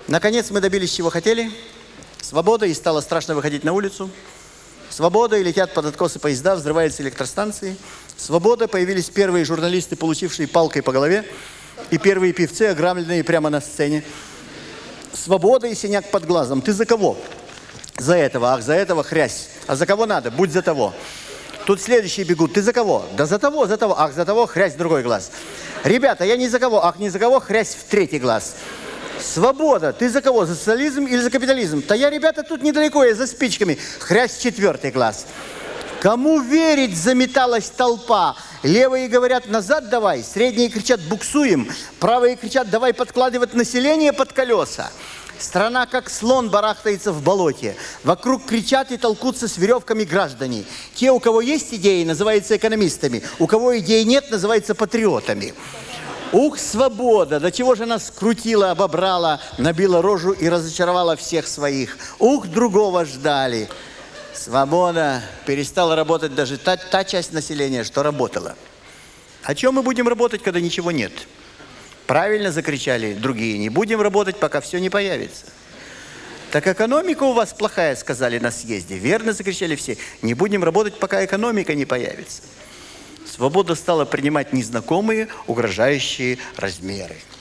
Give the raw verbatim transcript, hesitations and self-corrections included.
Наконец мы добились, чего хотели. Свобода, и стало страшно выходить на улицу. Свобода, и летят под откосы поезда, взрываются электростанции. Свобода, появились первые журналисты, получившие палкой по голове. И первые певцы, ограбленные прямо на сцене. Свобода и синяк под глазом. Ты за кого? За этого. Ах, за этого хрясь. А за кого надо? Будь за того. Тут следующие бегут. Ты за кого? Да за того, за того. Ах, за того, хрясь в другой глаз. Ребята, я не за кого. Ах, не за кого, хрясь в третий глаз. Свобода. Ты за кого? За социализм или за капитализм? Да я, ребята, тут недалеко, я за спичками. Хрясь в четвертый глаз. Кому верить, заметалась толпа. Левые говорят, назад давай. Средние кричат, буксуем. Правые кричат, давай подкладывать население под колеса. Страна, как слон, барахтается в болоте. Вокруг кричат и толкутся с веревками граждане. Те, у кого есть идеи, называются экономистами. У кого идей нет, называются патриотами. Ух, свобода! До чего же нас скрутила, обобрала, набила рожу и разочаровала всех своих. Ух, другого ждали. Свобода. Перестала работать даже та, та часть населения, что работала. О чем мы будем работать, когда ничего нет? Правильно закричали другие. Не будем работать, пока все не появится. Так экономика у вас плохая, сказали на съезде. Верно закричали все. Не будем работать, пока экономика не появится. Свобода стала принимать незнакомые, угрожающие размеры.